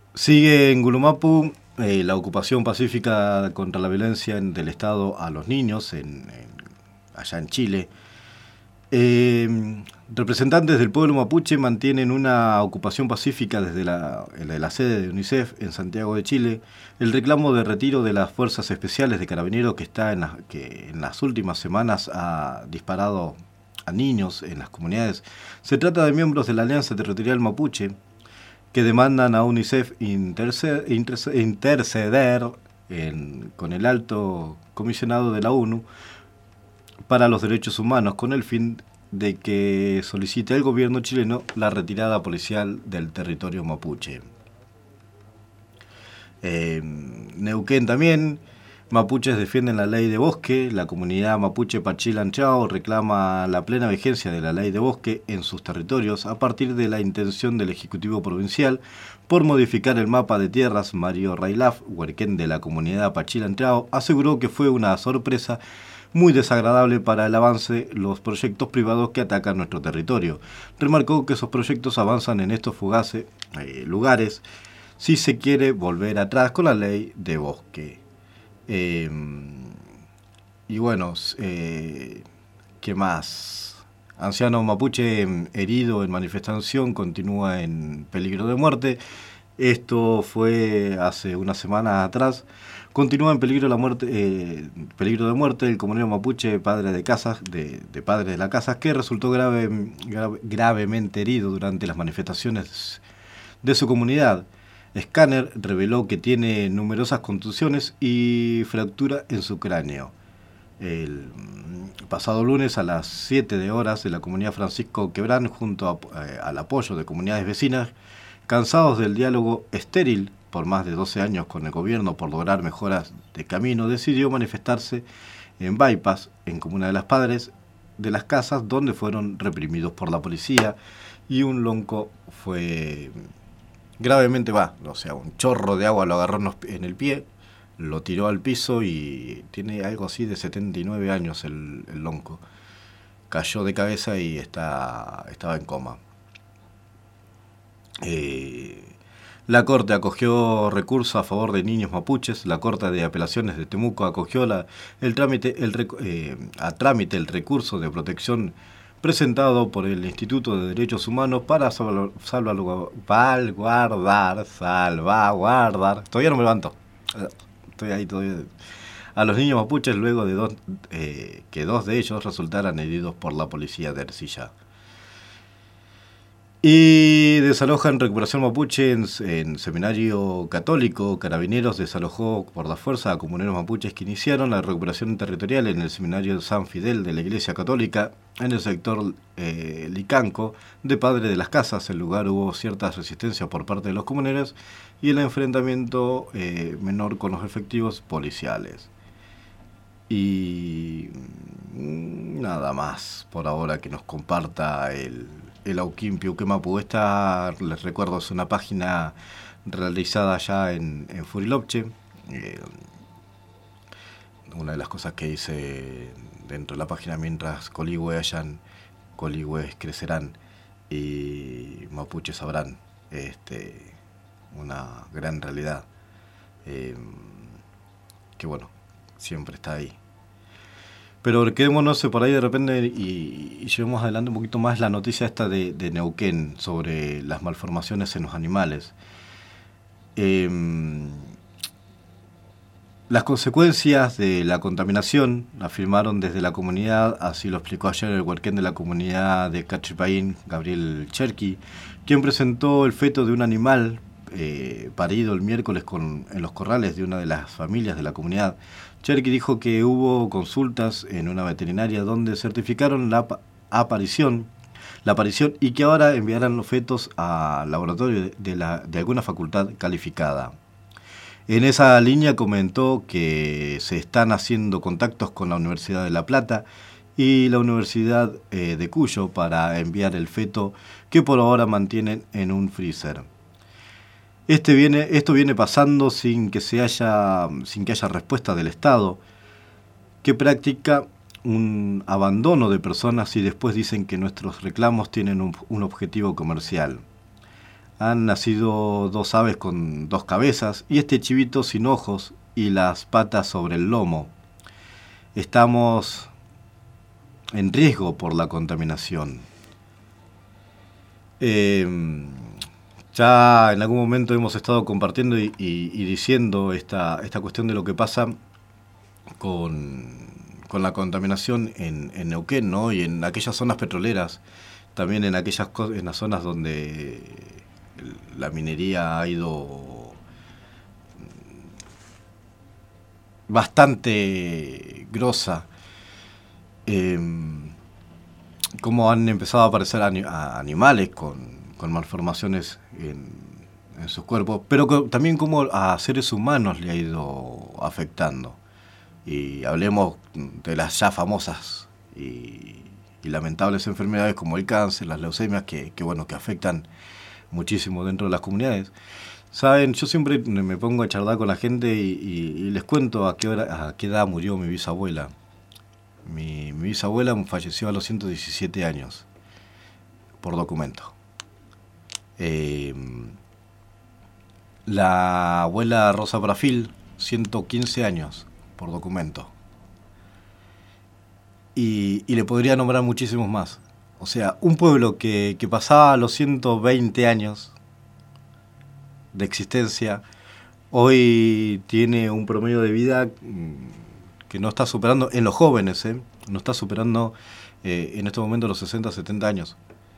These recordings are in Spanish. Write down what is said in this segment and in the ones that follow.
Sigue en Gulumapu la ocupación pacífica contra la violencia del Estado a los niños allá en Chile. Representantes del pueblo mapuche mantienen una ocupación pacífica desde la sede de UNICEF en Santiago de Chile. El reclamo de retiro de las fuerzas especiales de carabineros que en las últimas semanas ha disparado a niños en las comunidades. Se trata de miembros de la Alianza Territorial Mapuche que demandan a UNICEF interceder con el alto comisionado de la ONU para los Derechos Humanos con el fin de que solicite al gobierno chileno la retirada policial del territorio mapuche. Neuquén también, mapuches defienden la ley de bosque, la comunidad mapuche Pachilanchao reclama la plena vigencia de la ley de bosque en sus territorios a partir de la intención del Ejecutivo Provincial por modificar el mapa de tierras. Mario Railaf, huerquén de la comunidad Pachilanchao, aseguró que fue una sorpresa muy desagradable para el avance los proyectos privados que atacan nuestro territorio. Remarcó que esos proyectos avanzan en estos fugaces lugares si se quiere volver atrás con la ley de bosque. Y bueno, ¿qué más? Anciano mapuche herido en manifestación continúa en peligro de muerte. Esto fue hace una semana atrás. Continúa en peligro de muerte el comunero mapuche, padre de padre de la casa, que resultó gravemente herido durante las manifestaciones de su comunidad. Scanner reveló que tiene numerosas contusiones y fractura en su cráneo. El pasado lunes a las 7 horas de la comunidad Francisco Quebrán, junto al apoyo de comunidades vecinas, cansados del diálogo estéril por más de 12 años con el gobierno por lograr mejoras de camino, decidió manifestarse en Bypass, en Comuna de las Padres, de las Casas, donde fueron reprimidos por la policía y un lonco fue gravemente, un chorro de agua lo agarró en el pie, lo tiró al piso y tiene algo así de 79 años el lonco. Cayó de cabeza y estaba en coma. La Corte acogió recurso a favor de niños mapuches. La Corte de Apelaciones de Temuco acogió a trámite el recurso de protección presentado por el Instituto de Derechos Humanos para salvaguardar. Todavía no me levanto. Estoy ahí todavía. A los niños mapuches luego de que dos de ellos resultaran heridos por la policía de Ercilla. Y desalojan recuperación mapuche en seminario católico. Carabineros desalojó por la fuerza a comuneros mapuches que iniciaron la recuperación territorial en el seminario de San Fidel de la Iglesia Católica en el sector Licanco de Padre de las Casas. En el lugar hubo cierta resistencia por parte de los comuneros y el enfrentamiento menor con los efectivos policiales. Y nada más por ahora que nos comparta el Auquín Piuquemapu. Esta, les recuerdo, es una página realizada ya en Furilopche. Una de las cosas que hice dentro de la página: mientras coligües hayan, coligües crecerán y mapuches sabrán. Una gran realidad que bueno, siempre está ahí. Pero quedémonos por ahí de repente y llevemos adelante un poquito más la noticia esta de Neuquén sobre las malformaciones en los animales. Las consecuencias de la contaminación afirmaron desde la comunidad, así lo explicó ayer el huerquén de la comunidad de Cachipaín, Gabriel Cherqui, quien presentó el feto de un animal parido el miércoles en los corrales de una de las familias de la comunidad. Cherqui dijo que hubo consultas en una veterinaria donde certificaron la aparición y que ahora enviarán los fetos al laboratorio de alguna facultad calificada. En esa línea comentó que se están haciendo contactos con la Universidad de La Plata y la Universidad de Cuyo para enviar el feto, que por ahora mantienen en un freezer. Esto viene pasando sin que haya respuesta del Estado, que practica un abandono de personas y después dicen que nuestros reclamos tienen un objetivo comercial. Han nacido 2 aves con 2 cabezas y este chivito sin ojos y las patas sobre el lomo. Estamos en riesgo por la contaminación. Ya en algún momento hemos estado compartiendo y diciendo esta cuestión de lo que pasa con la contaminación en Neuquén, ¿no? Y en aquellas zonas petroleras, también en las zonas donde la minería ha ido bastante grosa, cómo han empezado a aparecer animales con malformaciones en sus cuerpos, pero también cómo a seres humanos le ha ido afectando. Y hablemos de las ya famosas y lamentables enfermedades como el cáncer, las leucemias, que afectan muchísimo dentro de las comunidades. Saben, yo siempre me pongo a charlar con la gente y les cuento a qué edad murió mi bisabuela. Mi bisabuela falleció a los 117 años, por documento. La abuela Rosa Brafil, 115 años, por documento. Y le podría nombrar muchísimos más. O sea, un pueblo que pasaba los 120 años de existencia, hoy tiene un promedio de vida que no está superando, en los jóvenes, no está superando en este momento los 60, 70 años.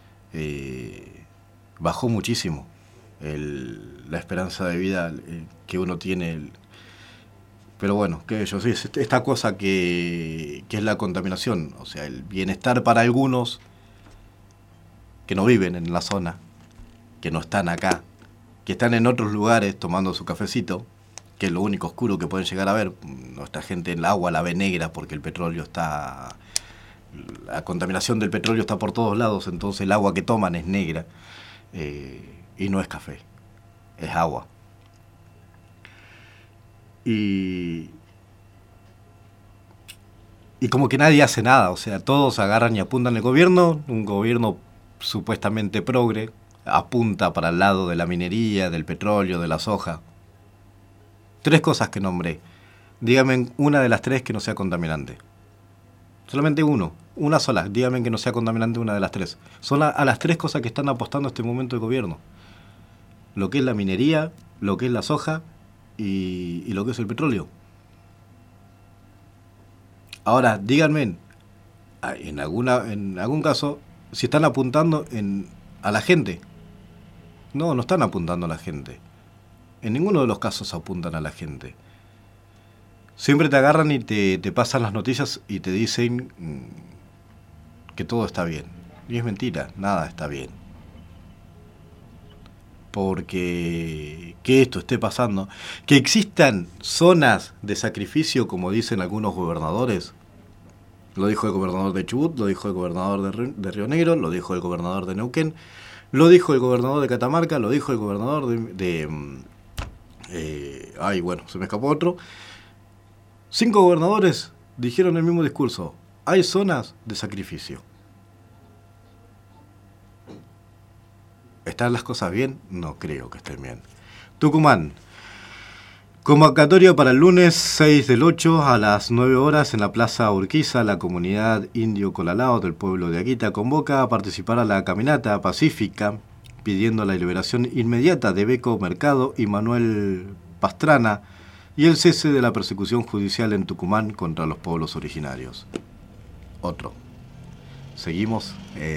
Bajó muchísimo la esperanza de vida que uno tiene. Pero bueno, que yo sí, esta cosa que es la contaminación, o sea, el bienestar para algunos que no viven en la zona, que no están acá, que están en otros lugares tomando su cafecito, que es lo único oscuro que pueden llegar a ver. Nuestra gente en el agua la ve negra porque el petróleo está... La contaminación del petróleo está por todos lados, entonces el agua que toman es negra, y no es café, es agua. Y como que nadie hace nada, o sea, todos agarran y apuntan al gobierno, un gobierno supuestamente progre, apunta para el lado de la minería, del petróleo, de la soja. 3 cosas que nombré. Dígame una de las 3 que no sea contaminante. Solamente una sola. Dígame que no sea contaminante una de las 3. Son a las 3 cosas que están apostando este momento el gobierno. Lo que es la minería, lo que es la soja y lo que es el petróleo. Ahora, díganme, en algún caso, si están apuntando a la gente. No están apuntando a la gente. En ninguno de los casos apuntan a la gente. Siempre te agarran y te pasan las noticias y te dicen que todo está bien. Y es mentira, nada está bien. Porque que esto esté pasando, que existan zonas de sacrificio, como dicen algunos gobernadores. Lo dijo el gobernador de Chubut, lo dijo el gobernador de Río Negro, lo dijo el gobernador de Neuquén, lo dijo el gobernador de Catamarca, lo dijo el gobernador se me escapó otro. 5 gobernadores dijeron el mismo discurso. Hay zonas de sacrificio. ¿Están las cosas bien? No creo que estén bien. Tucumán. Convocatoria para el lunes 6 del 8 a las 9 horas en la Plaza Urquiza. La comunidad indio Colalao del pueblo de Aguita convoca a participar a la caminata pacífica pidiendo la liberación inmediata de Beco Mercado y Manuel Pastrana y el cese de la persecución judicial en Tucumán contra los pueblos originarios. Otro. Seguimos.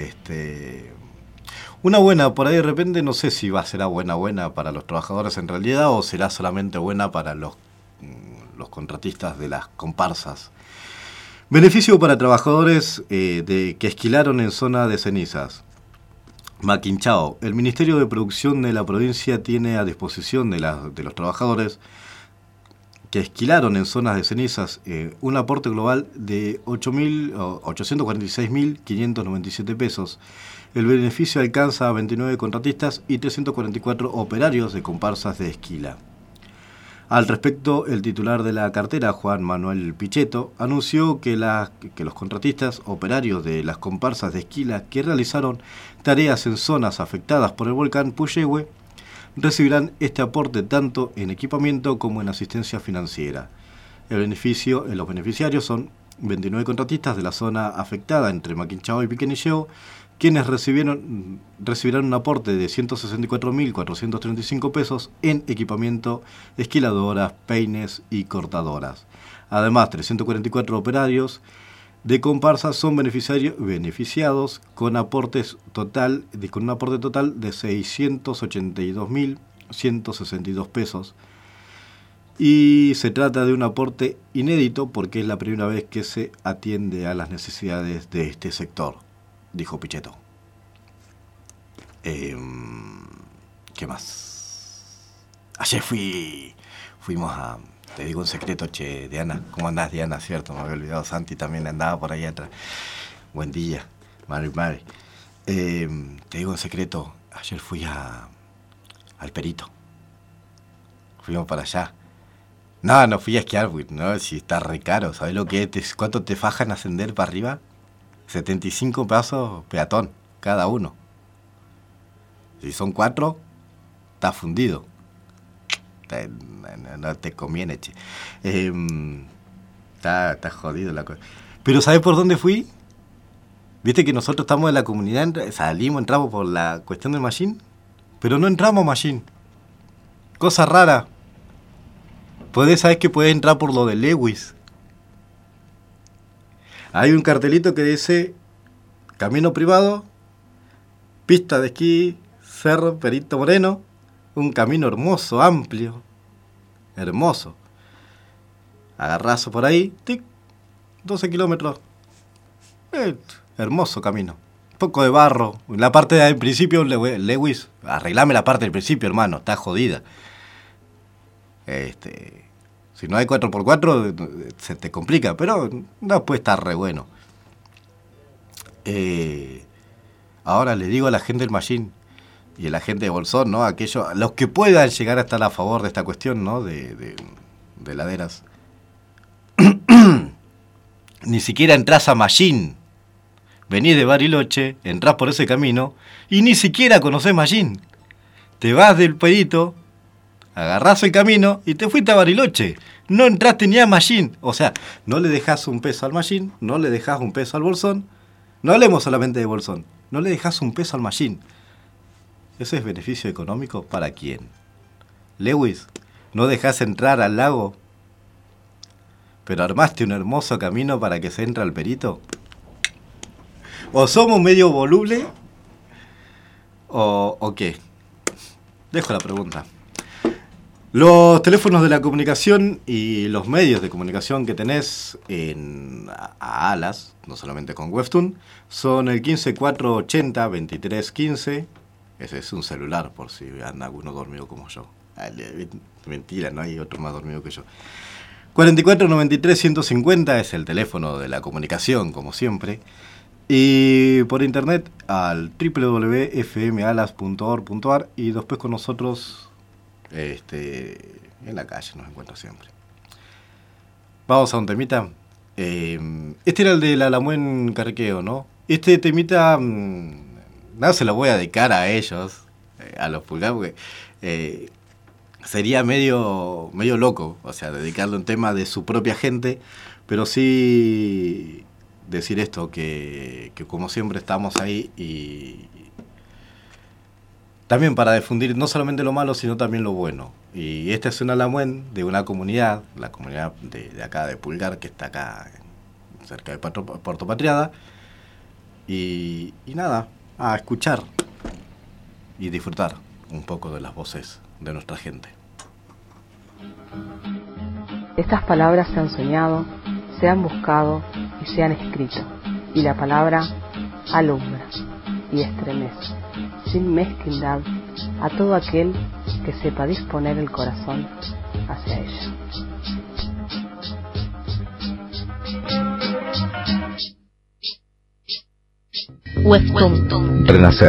Una buena, por ahí de repente, no sé si será buena para los trabajadores en realidad o será solamente buena para los contratistas de las comparsas. Beneficio para trabajadores que esquilaron en zona de cenizas. Maquinchao. El Ministerio de Producción de la provincia tiene a disposición de los trabajadores que esquilaron en zonas de cenizas un aporte global de 846.597 pesos. El beneficio alcanza a 29 contratistas y 344 operarios de comparsas de esquila. Al respecto, el titular de la cartera, Juan Manuel Pichetto, anunció que los contratistas operarios de las comparsas de Esquila que realizaron tareas en zonas afectadas por el volcán Puyehue recibirán este aporte tanto en equipamiento como en asistencia financiera. Los beneficiarios son 29 contratistas de la zona afectada entre Maquinchao y Piquenilleo, quienes recibirán un aporte de 164.435 pesos en equipamiento, esquiladoras, peines y cortadoras. Además, 344 operarios de comparsas son beneficiados con un aporte total de 682.162 pesos. Y se trata de un aporte inédito porque es la primera vez que se atiende a las necesidades de este sector, dijo Pichetto. ¿Qué más? Ayer fuimos a... Te digo un secreto, che, Diana. ¿Cómo andás, Diana? Cierto, me había olvidado. Santi también andaba por ahí atrás. Buen día, Mari. Te digo un secreto. Ayer fui al Perito. Fuimos para allá. No fui a esquiar, no, si está re caro. ¿Sabés lo que es? ¿Cuánto te fajan ascender para arriba? 75 pesos peatón, cada uno. Si son 4, está fundido. No te conviene, che. Está jodido la cosa. Pero ¿sabés por dónde fui? Viste que nosotros estamos en la comunidad, entramos por la cuestión del machine, pero no entramos a machine. Cosa rara. Sabés que podés entrar por lo de Lewis. Hay un cartelito que dice camino privado, pista de esquí, Cerro Perito Moreno, un camino hermoso, amplio, hermoso. Agarrazo por ahí, tic, 12 kilómetros. Hermoso camino. Un poco de barro. La parte del principio, Lewis, arreglame la parte del principio, hermano, está jodida. Si no hay 4x4, se te complica, pero no puede estar re bueno. Ahora le digo a la gente del Machín y a la gente de Bolsón, ¿no? Los que puedan llegar a estar a favor de esta cuestión, ¿no? De laderas. Ni siquiera entras a Machín. Venís de Bariloche, entrás por ese camino y ni siquiera conocés Machín. Te vas del Perito, agarrás el camino y te fuiste a Bariloche. No entraste ni a Machín. O sea, no le dejás un peso al Machín, no le dejás un peso al Bolsón. No hablemos solamente de Bolsón. No le dejás un peso al Machín. ¿Ese es beneficio económico para quién? Lewis, ¿no dejás entrar al lago? ¿Pero armaste un hermoso camino para que se entre al Perito? ¿O somos medio voluble? ¿O qué? Dejo la pregunta. Los teléfonos de la comunicación y los medios de comunicación que tenés a Alas, no solamente con Webtoon, son el 15480-2315. Ese es un celular, por si anda alguno dormido como yo. Mentira, no hay otro más dormido que yo. 4493-150 es el teléfono de la comunicación, como siempre. Y por internet al www.fmalas.org.ar y después con nosotros en la calle nos encuentra siempre. Vamos a un temita. Este era el de la Lamuén Carriqueo, ¿no? Este temita no se lo voy a dedicar a ellos, a los Pulgar, porque sería medio loco, o sea, dedicarle un tema de su propia gente, pero sí decir esto, que como siempre estamos ahí y también para difundir no solamente lo malo, sino también lo bueno. Y esta es una Lamuén de una comunidad, la comunidad de acá de Pulgar, que está acá cerca de Puerto Patriada. Y nada, a escuchar y disfrutar un poco de las voces de nuestra gente. Estas palabras se han soñado, se han buscado y se han escrito, y la palabra alumbra y estremece, sin mezquindad, a todo aquel que sepa disponer el corazón hacia ella. Webtoon. Renacer.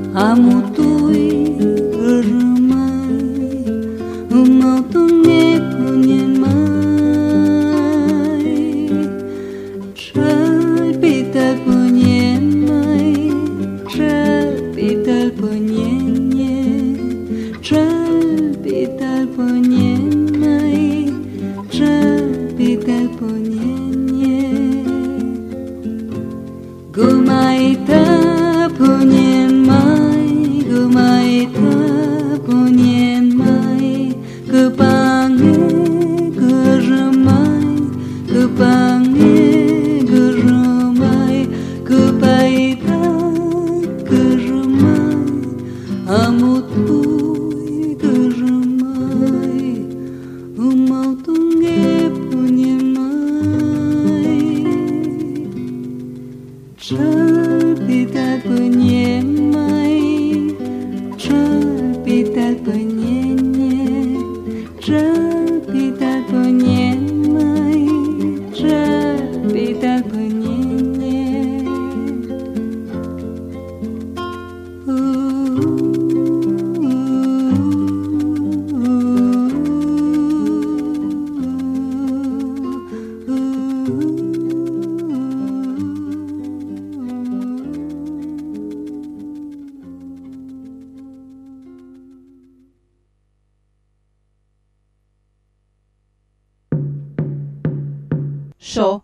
Yo,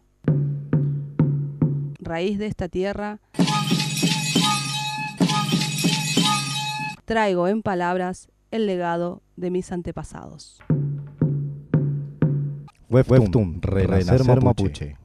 raíz de esta tierra, traigo en palabras el legado de mis antepasados. Webtoon, Renacer Mapuche.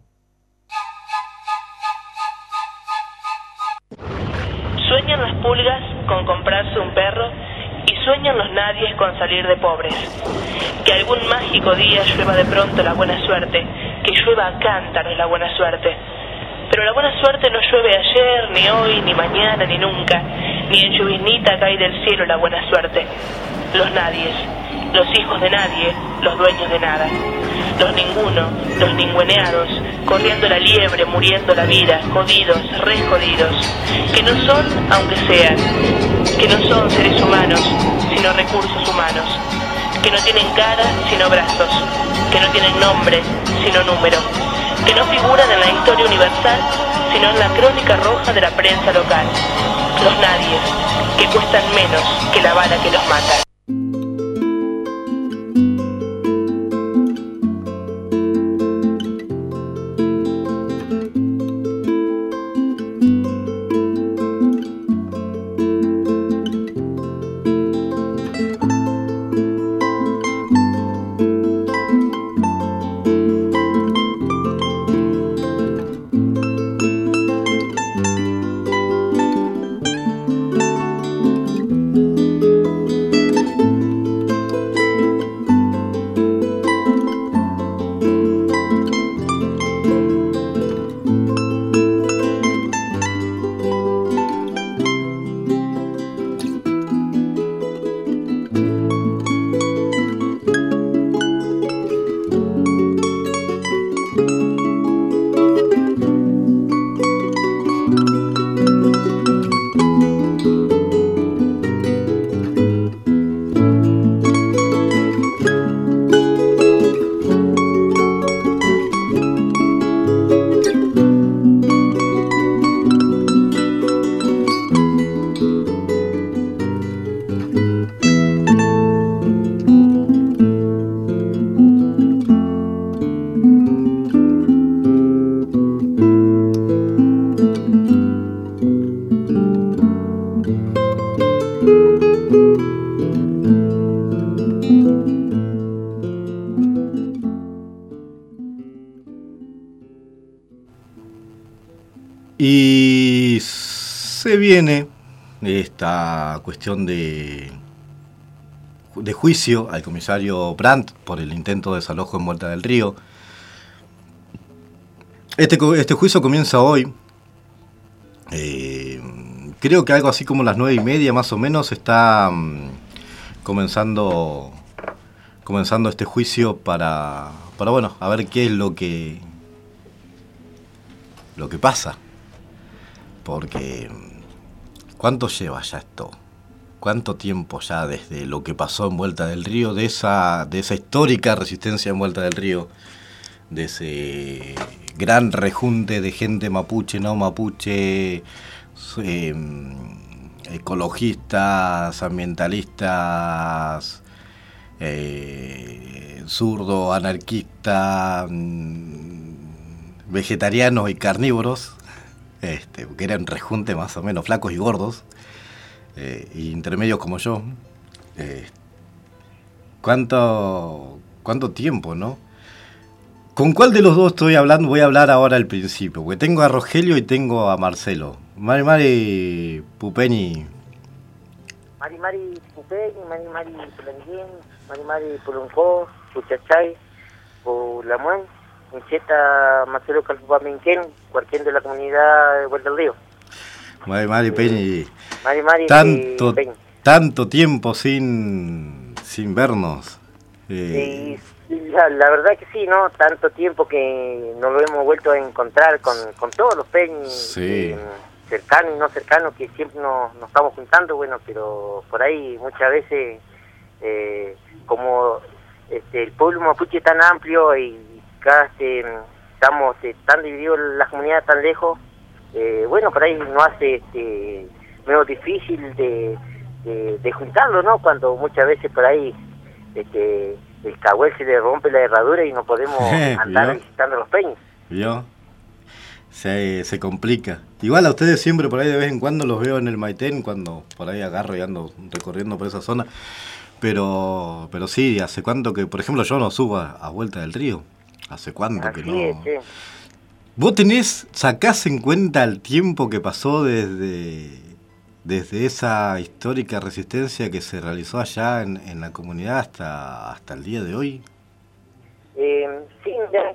Sueñan las pulgas con comprarse un perro y sueñan los nadies con salir de pobres. Que algún mágico día llueva de pronto la buena suerte, que llueva a cántaros la buena suerte. Pero la buena suerte no llueve ayer, ni hoy, ni mañana, ni nunca, ni en lluvinita cae del cielo la buena suerte. Los nadies, los hijos de nadie, los dueños de nada. Los ninguno, los ningüeneados, corriendo la liebre, muriendo la vida, jodidos, re jodidos, que no son, aunque sean, que no son seres humanos, sino recursos humanos, que no tienen cara, sino brazos, que no tienen nombre, sino número, que no figuran en la historia universal, sino en la crónica roja de la prensa local. Los nadies, que cuestan menos que la bala que los mata. Y se viene esta cuestión de juicio al comisario Brandt por el intento de desalojo en Vuelta del Río. Este juicio comienza hoy. Creo que algo así como las 9:30 más o menos está comenzando este juicio para bueno, a ver qué es lo que pasa. Porque ¿Cuánto lleva ya esto? ¿Cuánto tiempo ya desde lo que pasó en Vuelta del Río, de esa histórica resistencia en Vuelta del Río, de ese gran rejunte de gente mapuche, no mapuche, ecologistas, ambientalistas, zurdo, anarquista, vegetarianos y carnívoros, que eran rejunte más o menos flacos y gordos, y intermedios como yo? ¿Cuánto tiempo, no? ¿Con cuál de los dos estoy hablando? Voy a hablar ahora al principio, porque tengo a Rogelio y tengo a Marcelo. Mari Pupeñi. Mari Pupeñi, Mari Pulanguén, Mari Puluncó, Puchachay, Pulamuén, Incheta, Marcelo Calpupamenquén, cualquier de la comunidad de Vuelta al Río. Mari Peñi. Mari tanto tiempo sin vernos. Sí, la verdad que sí, ¿no? Tanto tiempo que nos lo hemos vuelto a encontrar con todos los peñis, sí, cercanos y no cercanos, que siempre nos estamos juntando, bueno, pero por ahí muchas veces, como el pueblo mapuche es tan amplio y cada estamos tan divididos, las comunidades tan lejos, bueno, por ahí no hace menos difícil de juntarlo, ¿no? Cuando muchas veces por ahí el cahuel se le rompe la herradura y no podemos andar visitando los peñas. ¿Vio? Se complica. Igual a ustedes siempre por ahí de vez en cuando los veo en el Maitén, cuando por ahí agarro y ando recorriendo por esa zona. Pero sí, ¿hace cuánto que, por ejemplo, yo no subo a Vuelta del Río? ¿Hace cuánto Así que no? Es, sí. ¿Vos sacás en cuenta el tiempo que pasó desde esa histórica resistencia que se realizó allá en la comunidad hasta el día de hoy? Sí, ya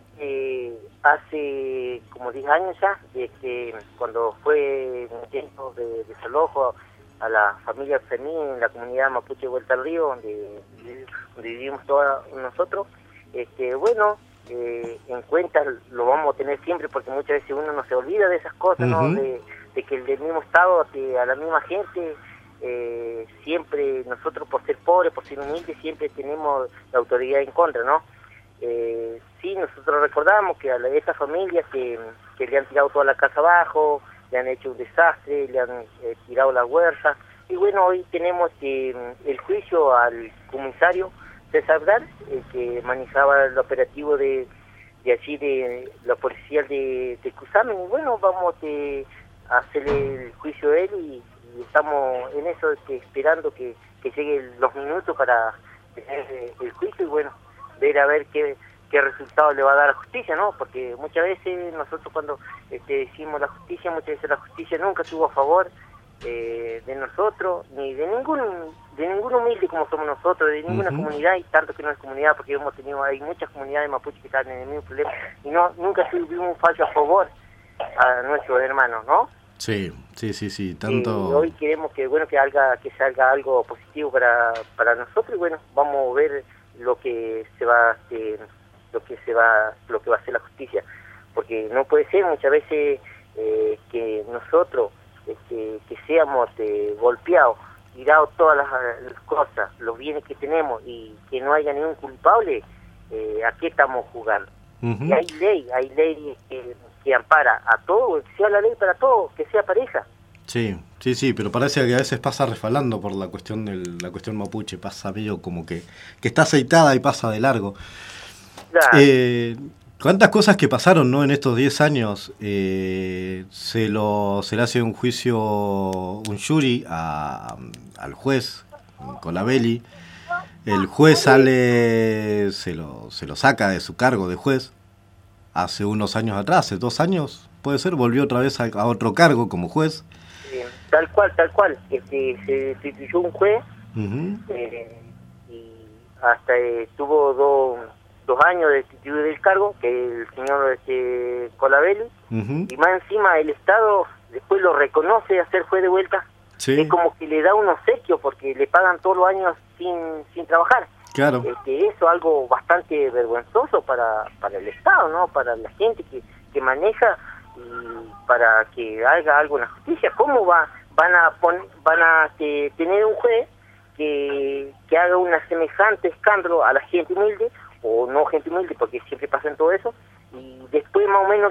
hace como 10 años ya, cuando fue un tiempo de desalojo a la familia Fermín en la comunidad mapuche Vuelta al Río, donde vivimos todos nosotros, bueno, en cuenta lo vamos a tener siempre, porque muchas veces uno no se olvida de esas cosas, ¿no? De que el del mismo Estado, a la misma gente, siempre nosotros por ser pobres, por ser humildes, siempre tenemos la autoridad en contra, ¿no? Sí, nosotros recordamos que a estas familias que le han tirado toda la casa abajo, le han hecho un desastre, le han tirado la huerta, y bueno, hoy tenemos el juicio al comisario César Brar, que manejaba el operativo de allí, de la policía de Cusamen, y bueno, vamos a hacerle el juicio a él, y estamos en eso, esperando que lleguen los minutos para tener el juicio, y bueno, ver a ver qué resultado le va a dar a la justicia, ¿no? Porque muchas veces nosotros cuando decimos la justicia, muchas veces la justicia nunca estuvo a favor de nosotros, ni de ningún humilde como somos nosotros, de ninguna comunidad, y tanto que no es comunidad, porque hay muchas comunidades mapuches que están en el mismo problema, y nunca tuvimos un fallo a favor a nuestros hermanos, ¿no? Sí, tanto... hoy queremos que salga algo positivo para nosotros, y bueno, vamos a ver lo que va a hacer la justicia, porque no puede ser muchas veces que nosotros que seamos golpeados, tirados todas las cosas, los bienes que tenemos, y que no haya ningún culpable. ¿A qué estamos jugando? Y hay ley que ampara a todo, que sea la ley para todos, que sea pareja. Sí, pero parece que a veces pasa resbalando por la cuestión mapuche, pasa medio como que está aceitada y pasa de largo. Claro. ¿Cuántas cosas que pasaron, no, en estos 10 años? Se le hace un juicio, un jury al juez Colabelli. El juez se lo saca de su cargo de juez hace unos años atrás, hace 2 años, puede ser, volvió otra vez a otro cargo como juez. Tal cual. Se destituyó un juez, y hasta tuvo 2 años de destituido del cargo, que el señor Colabelli, y más encima el Estado después lo reconoce a ser juez de vuelta. Sí. Es como que le da un obsequio, porque le pagan todos los años sin trabajar. Claro. Eso es algo bastante vergonzoso para el Estado, ¿no? Para la gente que maneja, y para que haga algo en la justicia. ¿Cómo va van a tener un juez que haga un semejante escándalo a la gente humilde, o no gente humilde, porque siempre pasa en todo eso, y después más o menos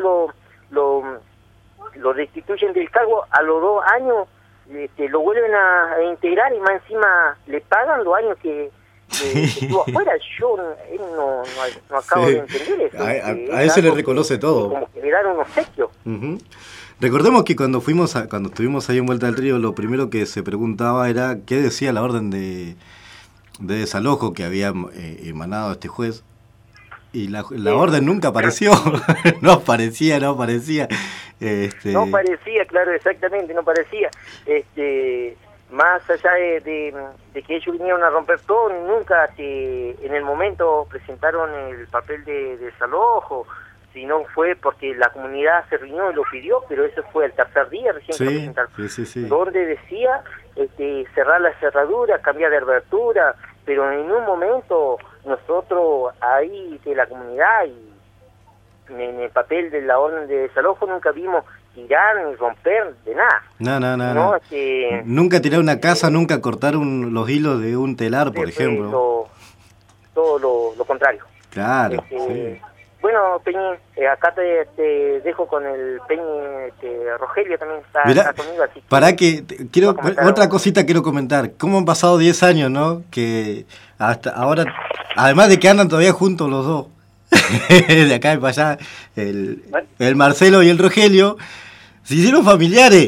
lo destituyen del cargo a los 2 años, lo vuelven a integrar y más encima le pagan los años que estuvo afuera. Yo no acabo de entender eso. A él se le reconoce todo. Como que le dan un obsequio. Uh-huh. Recordemos que cuando estuvimos ahí en Vuelta del Río, lo primero que se preguntaba era qué decía la orden de desalojo que había emanado este juez. Y la orden nunca apareció. no aparecía. No parecía, claro, exactamente, no parecía. Más allá de que ellos vinieron a romper todo, nunca en el momento presentaron el papel de desalojo, sino fue porque la comunidad se reunió y lo pidió, pero eso fue el tercer día recién que lo presentaron. Sí. Donde decía cerrar la cerradura, cambiar de abertura, pero en un momento nosotros ahí de la comunidad y en el papel de la orden de desalojo nunca vimos tirar ni romper de nada. No. Nunca tirar una casa, nunca cortar los hilos de un telar, por ejemplo. Todo lo contrario. Claro, sí. Bueno, Peñi, acá te dejo con el Peñi, Rogelio también está conmigo. Así para que, otra cosita quiero comentar. ¿Cómo han pasado 10 años, no? Que hasta ahora, además de que andan todavía juntos los dos, de acá y para allá, el Marcelo y el Rogelio, se hicieron familiares.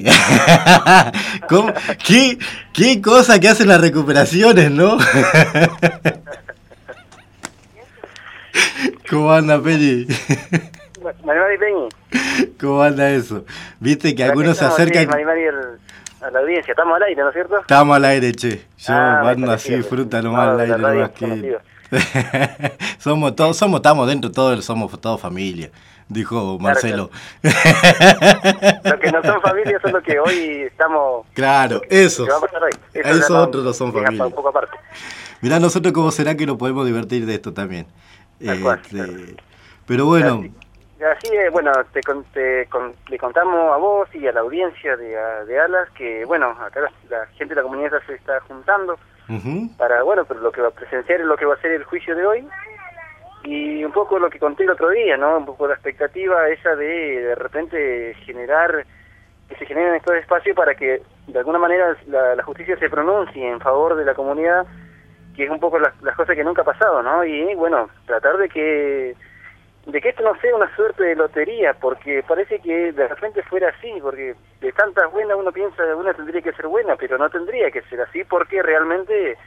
¿Qué cosa que hacen las recuperaciones, ¿no? ¿Cómo anda, Peñi? Marimari Peñi. ¿Cómo anda eso? Viste que algunos se acercan... Sí, Marimari a la audiencia. Estamos al aire, ¿no es cierto? Estamos al aire, che. Yo ando así, fruta nomás al aire, nomás que... estamos dentro, somos todos familia, dijo Marcelo. Claro. Los que no son familia son los que hoy estamos... Claro, esos. Esos otros no son familia. Un poco aparte. Mirá, nosotros cómo será que nos podemos divertir de esto también. Pero bueno... Así bueno, le contamos a vos y a la audiencia de Alas que, bueno, acá la gente de la comunidad se está juntando para, pero lo que va a presenciar es lo que va a ser el juicio de hoy, y un poco lo que conté el otro día, ¿no? Un poco la expectativa esa de repente que se generen estos espacios para que de alguna manera la justicia se pronuncie en favor de la comunidad, que es un poco las cosas que nunca ha pasado, ¿no? Y bueno, tratar de que esto no sea una suerte de lotería, porque parece que de repente fuera así, porque de tantas buenas uno piensa que una tendría que ser buena, pero no tendría que ser así, porque realmente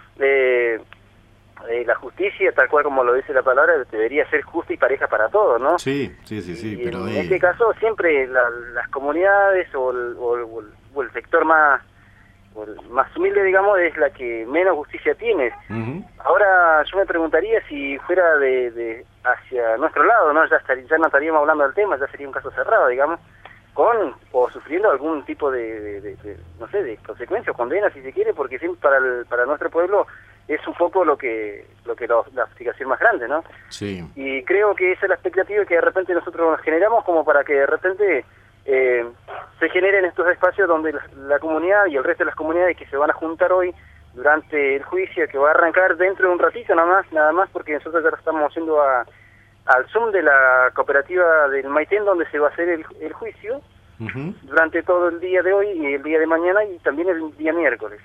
la justicia, tal cual como lo dice la palabra, debería ser justa y pareja para todos, ¿no? Sí, pero... En este caso siempre las comunidades o el sector más humilde, digamos, es la que menos justicia tiene. Ahora yo me preguntaría si fuera de hacia nuestro lado, ¿no? Ya no estaríamos hablando del tema, ya sería un caso cerrado, digamos, o sufriendo algún tipo de no sé, de consecuencia o condena, si se quiere, porque siempre para nuestro pueblo es un poco la explicación más grande, ¿no? Sí. Y creo que esa es la expectativa que de repente nosotros nos generamos, como para que de repente se generen estos espacios donde la comunidad y el resto de las comunidades que se van a juntar hoy durante el juicio, que va a arrancar dentro de un ratito nada más, porque nosotros ya estamos haciendo al Zoom de la cooperativa del Maitén, donde se va a hacer el juicio durante todo el día de hoy y el día de mañana y también el día miércoles.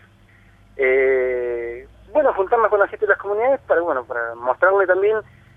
Juntarnos con la gente de las comunidades para mostrarle también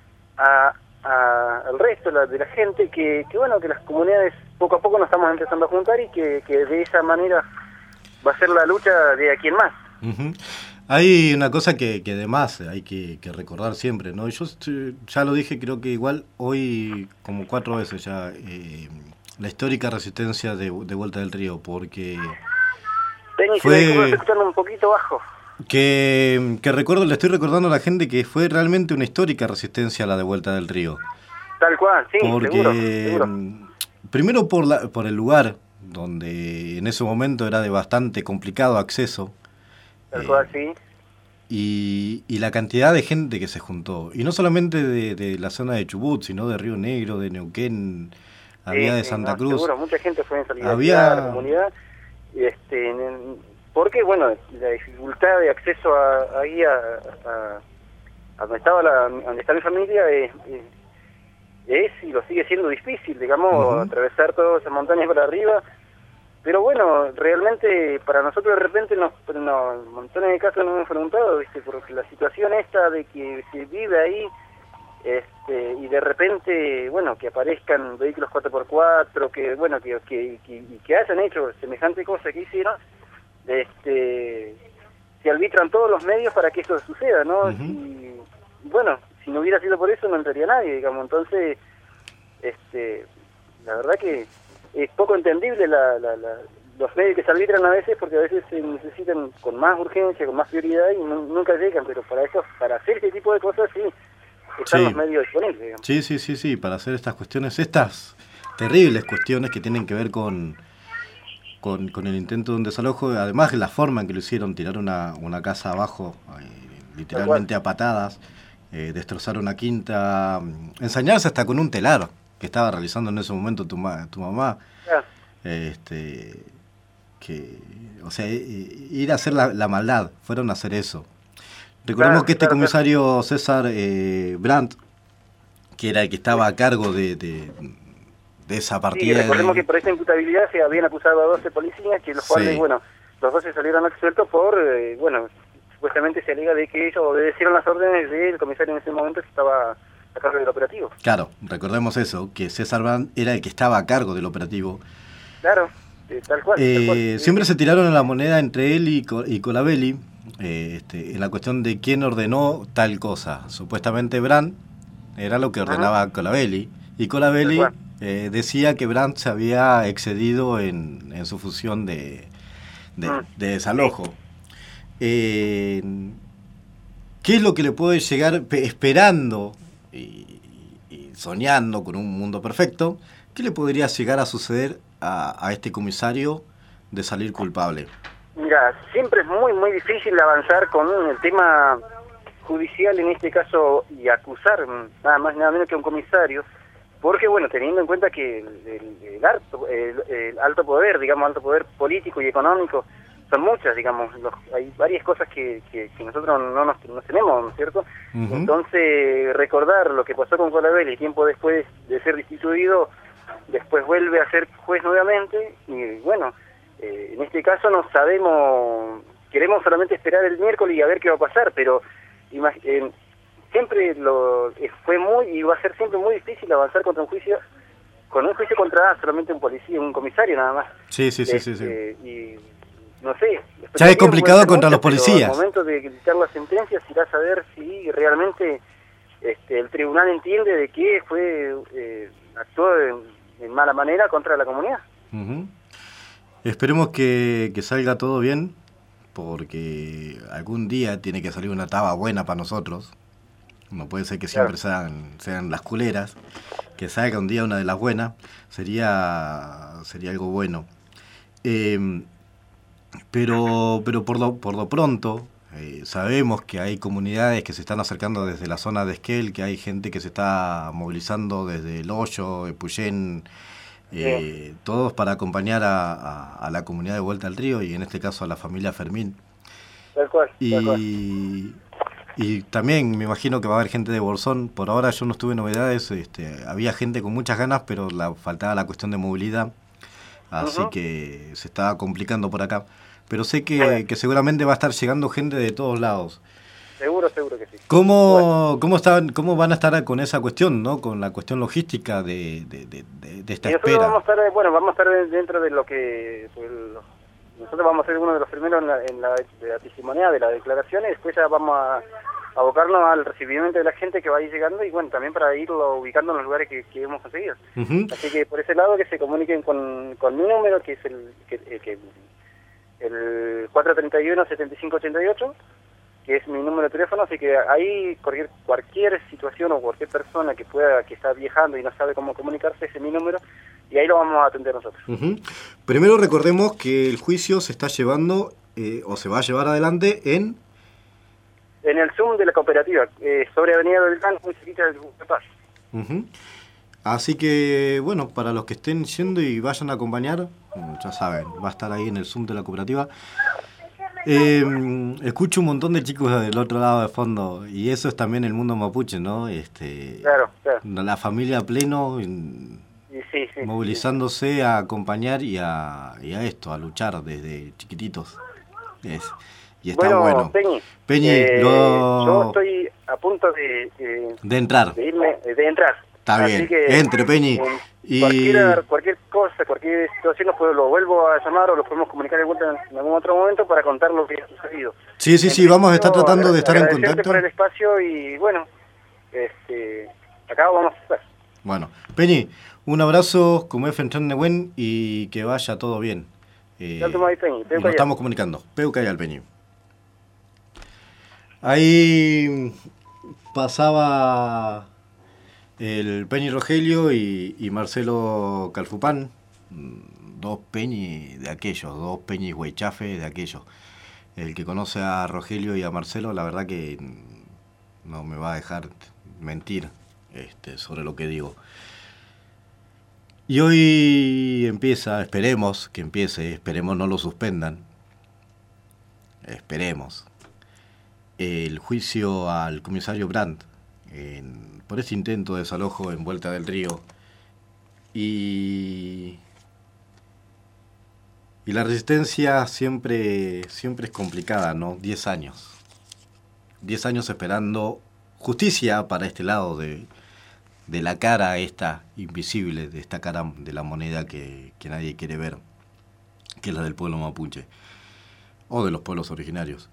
al resto de la gente que las comunidades poco a poco nos estamos empezando a juntar y que de esa manera va a ser la lucha de aquí en más. Hay una cosa que además hay que recordar siempre, ¿no? Yo ya lo dije, creo que igual hoy como 4 veces ya, la histórica resistencia de Vuelta del Río, porque Peñi, fue escuchando un poquito bajo. Que le estoy recordando a la gente que fue realmente una histórica resistencia a la de Vuelta del Río. Tal cual, sí, porque, seguro. Primero por el lugar, donde en ese momento era de bastante complicado acceso. Tal cual, sí. Y la cantidad de gente que se juntó. Y no solamente de la zona de Chubut, sino de Río Negro, de Neuquén, había de Santa Cruz. Seguro, mucha gente fue en solidaridad a la comunidad. Porque, bueno, la dificultad de acceso ahí a donde donde está mi familia es y lo sigue siendo difícil, digamos, atravesar todas esas montañas para arriba. Pero bueno, realmente para nosotros de repente montones de casos nos hemos preguntado, ¿viste? Porque la situación esta de que se vive ahí, y de repente, bueno, que aparezcan vehículos 4x4, que bueno, que hayan hecho semejante cosa que hicieron, se arbitran todos los medios para que esto suceda, ¿no? Y bueno, si no hubiera sido por eso no entraría nadie, digamos. Entonces, la verdad que es poco entendible los medios que se arbitran a veces, porque a veces se necesitan con más urgencia, con más prioridad y nunca llegan, pero para hacer este tipo de cosas sí están los medios disponibles, digamos. Sí, para hacer estas cuestiones, estas terribles cuestiones que tienen que ver con el intento de un desalojo, además de la forma en que lo hicieron, tirar una casa abajo, literalmente a patadas, destrozar una quinta, ensañarse hasta con un telar que estaba realizando en ese momento tu mamá, o sea, ir a hacer la maldad, fueron a hacer eso. Recordemos que este comisario César Brandt, que era el que estaba a cargo de esa partida... Sí, recordemos que por esa imputabilidad se habían acusado a 12 policías, que los cuales, bueno, los 12 salieron absueltos por, supuestamente se alega de que ellos obedecieron las órdenes del comisario en ese momento que estaba a cargo del operativo. Claro, recordemos eso, que César Brandt era el que estaba a cargo del operativo. Claro, tal cual. Siempre se tiraron en la moneda entre él y Colabelli, en la cuestión de quién ordenó tal cosa. Supuestamente Brandt era lo que ordenaba Colabelli, y Colabelli decía que Brandt se había excedido en su función de desalojo. ¿Qué es lo que le puede llegar esperando y soñando con un mundo perfecto? ¿Qué le podría llegar a suceder a este comisario de salir culpable? Mira, siempre es muy muy difícil avanzar con el tema judicial en este caso y acusar nada más nada menos que a un comisario, porque bueno, teniendo en cuenta que el alto poder, digamos, alto poder político y económico, son muchas, digamos, hay varias cosas que nosotros no tenemos, ¿no es cierto? Entonces, recordar lo que pasó con Colabelli tiempo después de ser destituido, después vuelve a ser juez nuevamente, y bueno, en este caso no sabemos, queremos solamente esperar el miércoles y a ver qué va a pasar, pero siempre fue y va a ser siempre muy difícil avanzar contra un juicio contra solamente un policía, un comisario nada más. Sí. Y no sé. Ya es complicado contra los policías. Al momento de dictar las sentencias irá a saber si realmente el tribunal entiende de que actuó en mala manera contra la comunidad. Esperemos que salga todo bien, porque algún día tiene que salir una taba buena para nosotros. No puede ser que siempre sean las culeras. Que salga un día una de las buenas sería algo bueno. Pero por lo pronto sabemos que hay comunidades que se están acercando desde la zona de Esquel, que hay gente que se está movilizando desde El Hoyo, Epuyén, todos para acompañar a la comunidad de Vuelta al Río, y en este caso a la familia Fermín. Tal cual. Y también me imagino que va a haber gente de Bolsón. Por ahora yo no estuve en novedades, había gente con muchas ganas, pero faltaba la cuestión de movilidad, así que se estaba complicando por acá. Pero sé que seguramente va a estar llegando gente de todos lados. Seguro que sí. ¿Cómo van a estar con esa cuestión, no? Con la cuestión logística de esta espera. Vamos a estar dentro de lo que... nosotros vamos a ser uno de los primeros en la testimonial de la declaración, y después ya vamos a abocarnos al recibimiento de la gente que va a ir llegando, y bueno, también para irlo ubicando en los lugares que hemos conseguido. Así que por ese lado que se comuniquen con mi número, que es el 431-7588, que es mi número de teléfono, así que ahí cualquier situación o cualquier persona que está viajando y no sabe cómo comunicarse, ese es mi número, y ahí lo vamos a atender nosotros. Primero recordemos que el juicio se está llevando, o se va a llevar adelante en el Zoom de la cooperativa, sobre Avenida del Can, muy cerquita del Paz. Así que, bueno, para los que estén yendo y vayan a acompañar, ya saben, va a estar ahí en el Zoom de la cooperativa. Escucho un montón de chicos del otro lado de fondo, y eso es también el mundo mapuche, ¿no? Claro. La familia a pleno, Sí, movilizándose a acompañar y a luchar desde chiquititos. Y está bueno. Peñi, yo estoy a punto de entrar. De entrar. Está así bien, que, entre Peñi. Cualquier cosa, cualquier situación, lo vuelvo a llamar o lo podemos comunicar de vuelta en algún otro momento para contar lo que ha sucedido. Sí, vamos a estar tratando de estar en contacto. Por el espacio y bueno, acá vamos a estar. Bueno, Peñi, un abrazo, como es Fentran Nehuen, y que vaya todo bien. Nos estamos comunicando. Peucay al Peñi. Ahí pasaba el Peñi Rogelio y Marcelo Calfupán, dos Peñi de aquellos, dos Peñi Huaychafe de aquellos. El que conoce a Rogelio y a Marcelo, la verdad que no me va a dejar mentir sobre lo que digo. Y hoy empieza, esperemos no lo suspendan, esperemos, el juicio al comisario Brandt por ese intento de desalojo en Vuelta del Río. Y la resistencia siempre es complicada, ¿no? 10 años. 10 años esperando justicia para este lado de la cara esta invisible, de esta cara de la moneda que nadie quiere ver, que es la del pueblo mapuche, o de los pueblos originarios.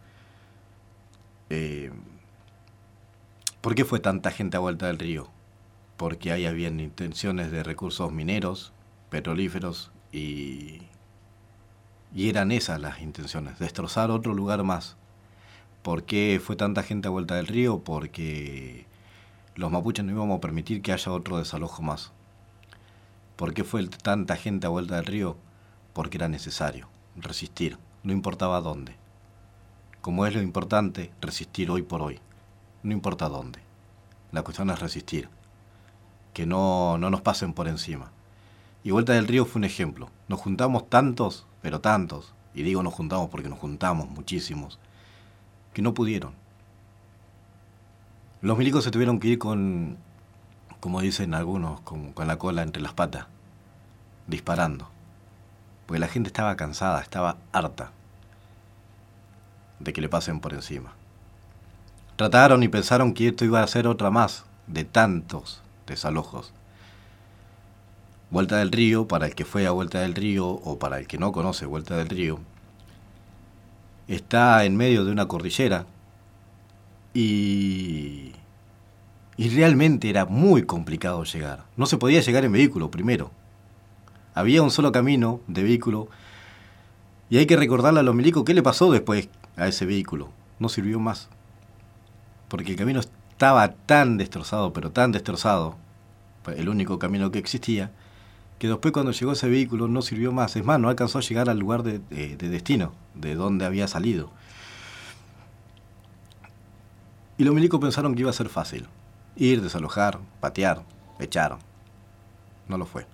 ¿Por qué fue tanta gente a Vuelta del Río? Porque ahí habían intenciones de recursos mineros, petrolíferos, y eran esas las intenciones, destrozar otro lugar más. ¿Por qué fue tanta gente a Vuelta del Río? Porque los mapuches no íbamos a permitir que haya otro desalojo más. ¿Por qué fue tanta gente a Vuelta del Río? Porque era necesario resistir, no importaba dónde. Como es lo importante, resistir hoy por hoy. No importa dónde. La cuestión es resistir. Que no nos pasen por encima. Y Vuelta del Río fue un ejemplo. Nos juntamos tantos, pero tantos, y digo nos juntamos porque nos juntamos muchísimos, que no pudieron. Los milicos se tuvieron que ir con, como dicen algunos, con la cola entre las patas, disparando. Porque la gente estaba cansada, estaba harta de que le pasen por encima. Trataron y pensaron que esto iba a ser otra más de tantos desalojos. Vuelta del Río, para el que fue a Vuelta del Río o para el que no conoce Vuelta del Río, está en medio de una cordillera y realmente era muy complicado llegar. No se podía llegar en vehículo primero. Había un solo camino de vehículo y hay que recordarle a los milicos qué le pasó después a ese vehículo. No sirvió más. Porque el camino estaba tan destrozado, pero tan destrozado, el único camino que existía, que después cuando llegó ese vehículo no sirvió más. Es más, no alcanzó a llegar al lugar de destino, de donde había salido. Y los milicos pensaron que iba a ser fácil. Ir, desalojar, patear, echar. No lo fue.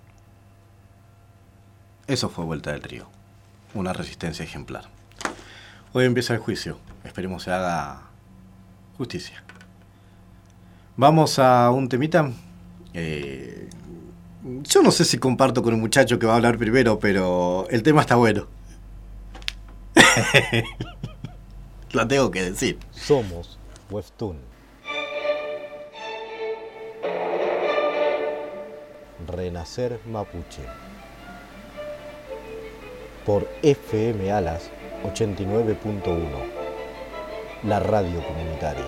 Eso fue Vuelta del Río. Una resistencia ejemplar. Hoy empieza el juicio. Esperemos se haga justicia. Vamos a un temita. Yo no sé si comparto con el muchacho que va a hablar primero, pero el tema está bueno. Lo tengo que decir. Somos Webtoon. Renacer Mapuche. Por FM Alas 89.1. La radio comunitaria.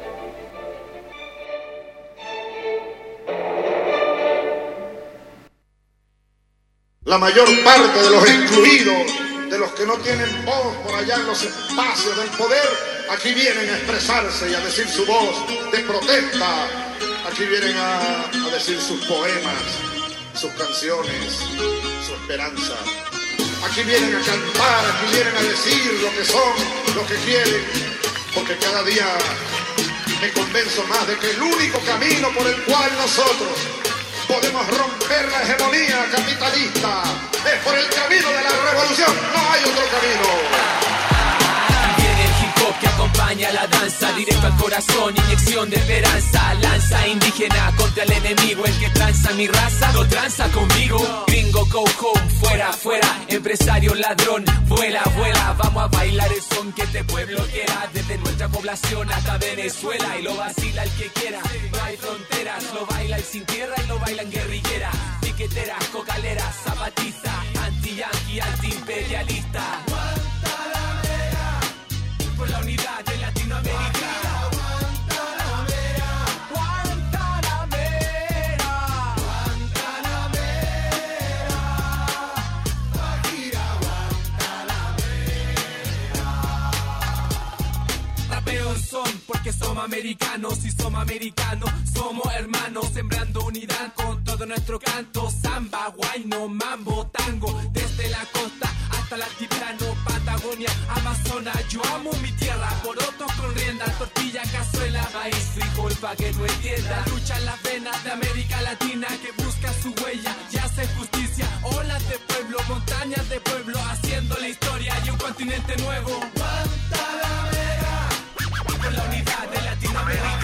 La mayor parte de los excluidos, de los que no tienen voz por allá en los espacios del poder, aquí vienen a expresarse y a decir su voz de protesta. Aquí vienen a decir sus poemas, sus canciones, su esperanza. Aquí vienen a cantar, aquí vienen a decir lo que son, lo que quieren, porque cada día me convenzo más de que el único camino por el cual nosotros podemos romper la hegemonía capitalista. Es por el camino de la revolución, no hay otro camino. Que acompaña la danza, directo al corazón, inyección de esperanza, lanza indígena contra el enemigo, el que tranza mi raza, no tranza conmigo, gringo go home, fuera, fuera, empresario ladrón, vuela, vuela, vamos a bailar el son que este pueblo quiera, desde nuestra población hasta Venezuela, y lo vacila el que quiera, no hay fronteras, lo baila el sin tierra y lo bailan guerrilleras, piqueteras, cocaleras, zapatistas, anti-yanqui, anti-imperialista. Por la unidad de Latinoamérica. Guantanamera, Guantanamera, Guantanamera, Guajira, Guantanamera. Rapeos son porque somos americanos, y somos americanos, somos hermanos, sembrando unidad con todo nuestro canto, samba, guayno, mambo, tango, desde la costa hasta el altiplano, Patagonia, Amazonas, yo amo mi tierra, porotos con rienda, tortilla, cazuela, maíz, frijol, pa' que no entienda, lucha en las venas de América Latina que busca su huella y hace justicia, olas de pueblo, montañas de pueblo, haciendo la historia y un continente nuevo. Guantanamera, por la unidad de Latinoamérica.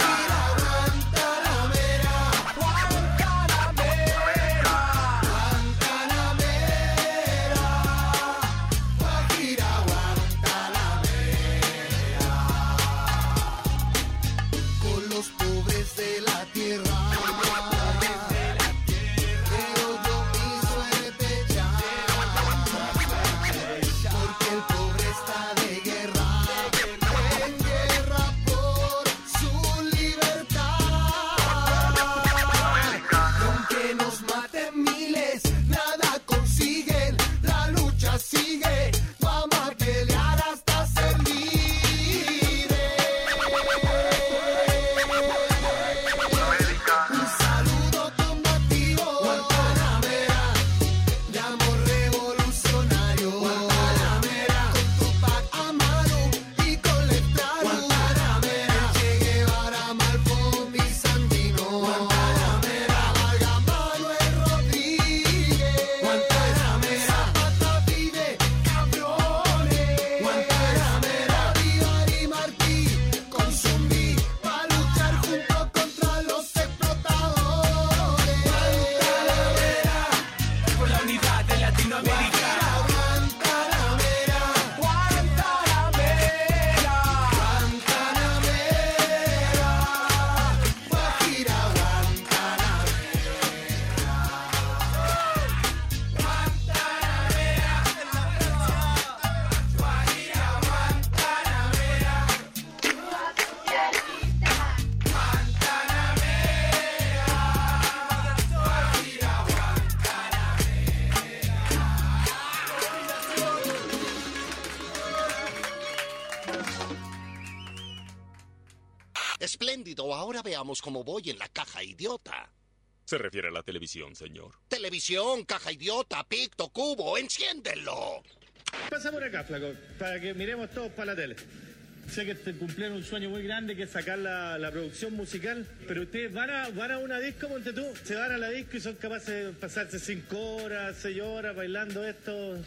Espléndido, ahora veamos cómo voy en la caja idiota. Se refiere a la televisión, señor. Televisión, caja idiota, picto, cubo, enciéndelo. Pasa por acá, flaco, para que miremos todos para la tele. Sé que cumplieron un sueño muy grande que es sacar la producción musical, pero ustedes van a una disco, ponte tú, se van a la disco y son capaces de pasarse 5 horas, 6 horas bailando esto.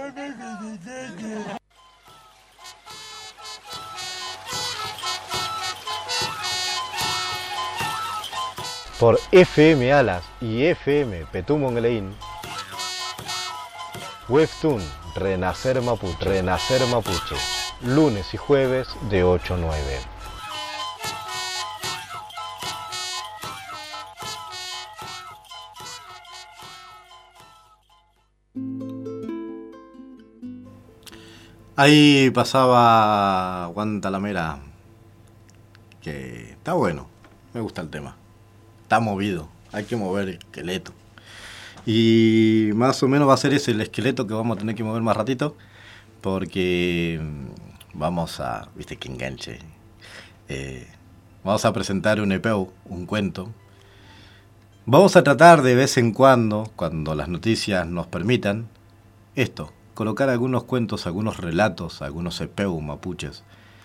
Por FM Alas y FM Petumonglein, Webtoon Renacer Mapuche, lunes y jueves de 8 a 9. Ahí pasaba Guantanamera, que está bueno, me gusta el tema. Está movido, hay que mover el esqueleto. Y más o menos va a ser ese el esqueleto que vamos a tener que mover más ratito, porque vamos a, viste que enganche, vamos a presentar un EPU, un cuento. Vamos a tratar de vez en cuando las noticias nos permitan, colocar algunos cuentos, algunos relatos, algunos EPU mapuches,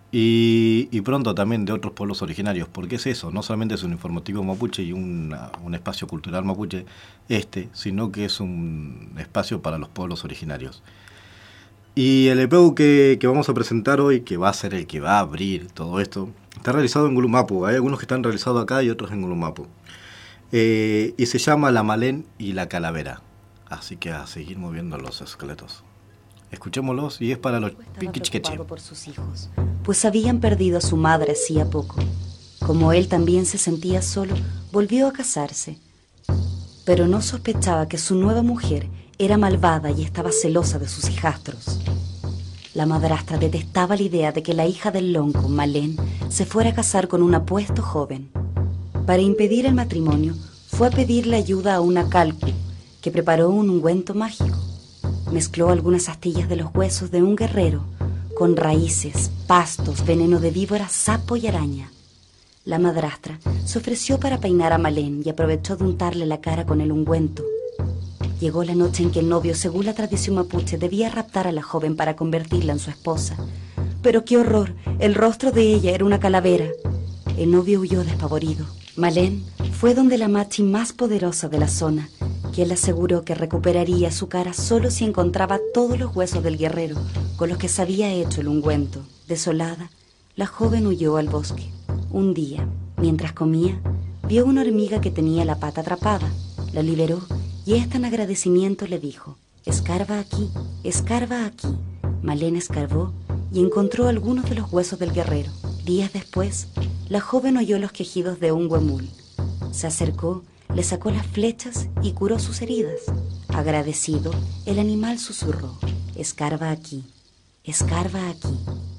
y pronto también de otros pueblos originarios, porque es eso, no solamente es un informativo mapuche y un espacio cultural mapuche, sino que es un espacio para los pueblos originarios. Y el EPEU que vamos a presentar hoy, que va a ser el que va a abrir todo esto, está realizado en Gulumapu. Hay algunos que están realizados acá y otros en Gulumapu. Y se llama La Malén y la Calavera. Así que a seguir moviendo los esqueletos. Escuchémoslos y es para los piquichiqueche. Por sus hijos, pues habían perdido a su madre hacía poco. Como él también se sentía solo, volvió a casarse. Pero no sospechaba que su nueva mujer era malvada y estaba celosa de sus hijastros. La madrastra detestaba la idea de que la hija del lonco, Malén, se fuera a casar con un apuesto joven. Para impedir el matrimonio, fue a pedirle ayuda a una calcu, que preparó un ungüento mágico. Mezcló algunas astillas de los huesos de un guerrero con raíces, pastos, veneno de víbora, sapo y araña. La madrastra se ofreció para peinar a Malén y aprovechó de untarle la cara con el ungüento. Llegó la noche en que el novio, según la tradición mapuche, debía raptar a la joven para convertirla en su esposa. Pero qué horror, el rostro de ella era una calavera. El novio huyó despavorido. Malén fue donde la machi más poderosa de la zona, quien le aseguró que recuperaría su cara solo si encontraba todos los huesos del guerrero con los que se había hecho el ungüento. Desolada, la joven huyó al bosque. Un día, mientras comía, vio una hormiga que tenía la pata atrapada. La liberó y ésta en agradecimiento le dijo: escarba aquí, escarba aquí. Malén escarbó y encontró algunos de los huesos del guerrero. Días después, la joven oyó los quejidos de un huemul. Se acercó, le sacó las flechas y curó sus heridas. Agradecido, el animal susurró: escarba aquí, escarba aquí.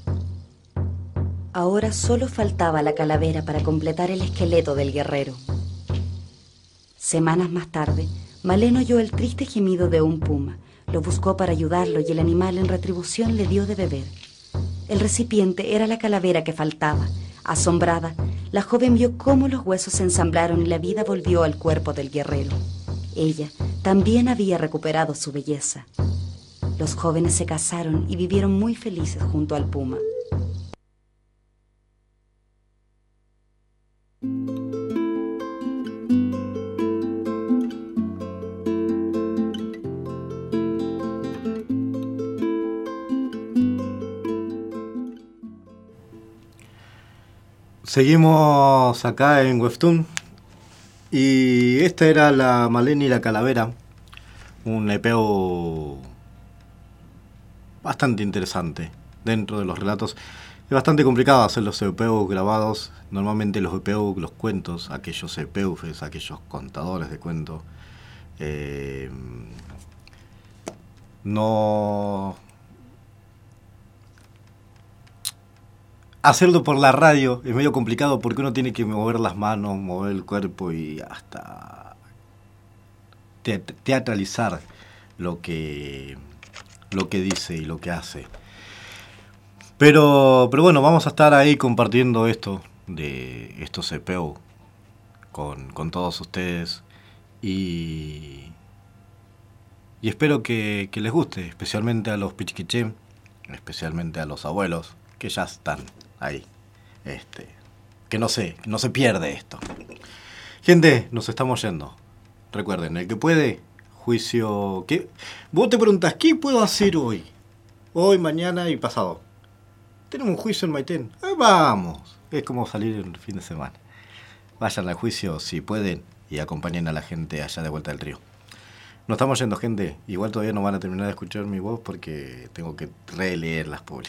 Ahora solo faltaba la calavera para completar el esqueleto del guerrero. Semanas más tarde, Malén oyó el triste gemido de un puma. Lo buscó para ayudarlo y el animal en retribución le dio de beber. El recipiente era la calavera que faltaba. Asombrada, la joven vio cómo los huesos se ensamblaron y la vida volvió al cuerpo del guerrero. Ella también había recuperado su belleza. Los jóvenes se casaron y vivieron muy felices junto al puma. Seguimos acá en Webtoon y esta era La Malén y la Calavera, un EPEU bastante interesante dentro de los relatos. Es bastante complicado hacer los EPEU grabados. Normalmente los EPEU, los cuentos, aquellos EPEUs, aquellos contadores de cuentos, no... Hacerlo por la radio es medio complicado porque uno tiene que mover las manos, mover el cuerpo y hasta teatralizar lo que dice y lo que hace. Pero bueno, vamos a estar ahí compartiendo esto de estos EPEU con todos ustedes y espero que les guste, especialmente a los pichiquiché, especialmente a los abuelos que ya están ahí, que no se pierde esto. Gente, nos estamos yendo. Recuerden, el que puede, juicio... ¿Qué? Vos te preguntás, ¿qué puedo hacer hoy? Hoy, mañana y pasado. Tenemos un juicio en Maitén. Vamos. Es como salir el fin de semana. Vayan al juicio si pueden y acompañen a la gente allá de vuelta del río. Nos estamos yendo, gente. Igual todavía no van a terminar de escuchar mi voz porque tengo que releer las publi.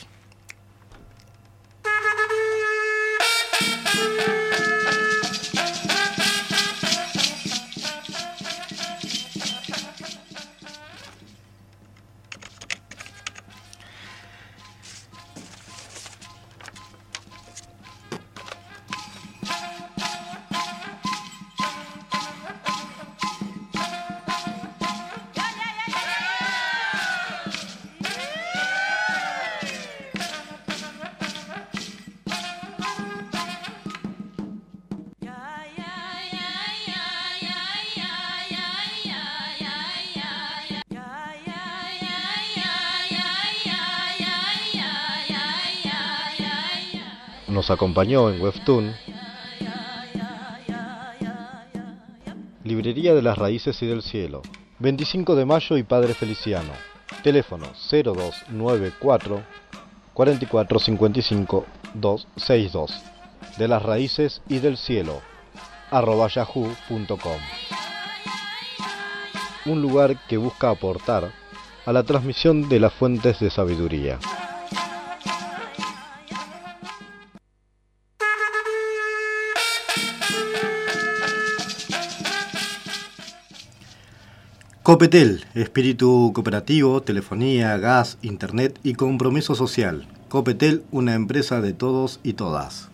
nos acompañó en Webtoon. Librería de las Raíces y del Cielo, 25 de mayo y Padre Feliciano. Teléfono 0294 4455 262. De las Raíces y del Cielo @yahoo.com. Un lugar que busca aportar a la transmisión de las fuentes de sabiduría. Copetel, espíritu cooperativo, telefonía, gas, internet y compromiso social. Copetel, una empresa de todos y todas.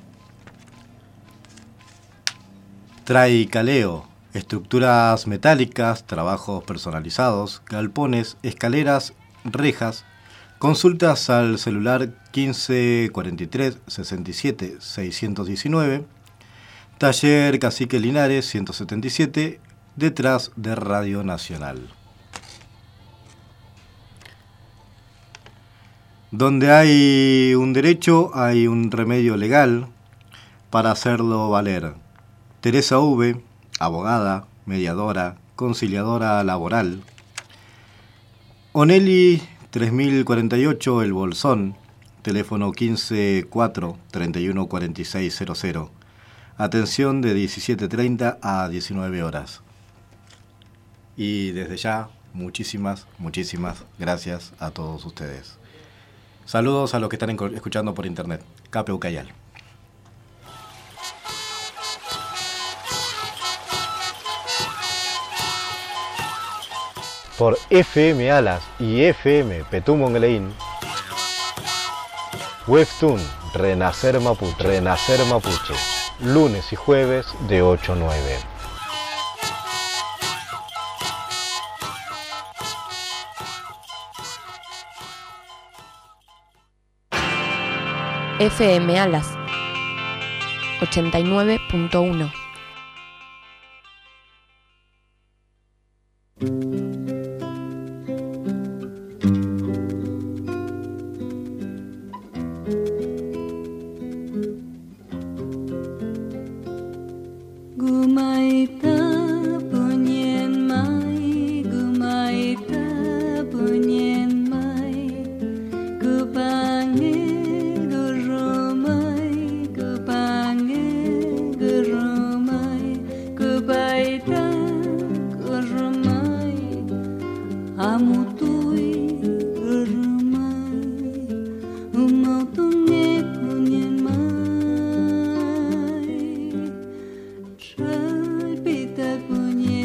Traicaleo, estructuras metálicas, trabajos personalizados, galpones, escaleras, rejas. Consultas al celular 15 43 67 619. Taller Cacique Linares 177, detrás de Radio Nacional. Donde hay un derecho, hay un remedio legal para hacerlo valer. Teresa V, abogada, mediadora, conciliadora laboral. Onelli 3048 El Bolsón, teléfono 15 4 31 46 00. Atención de 17:30 a 19 horas. Y desde ya, muchísimas gracias a todos ustedes. Saludos a los que están escuchando por internet. Cape Ucayal. Por FM Alas y FM Petumonglein, Webtoon Renacer Mapuche, lunes y jueves de 8 a 9. FM Alas 89.1.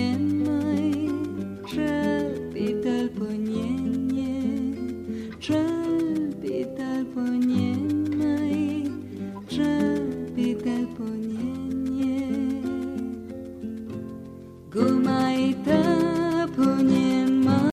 Try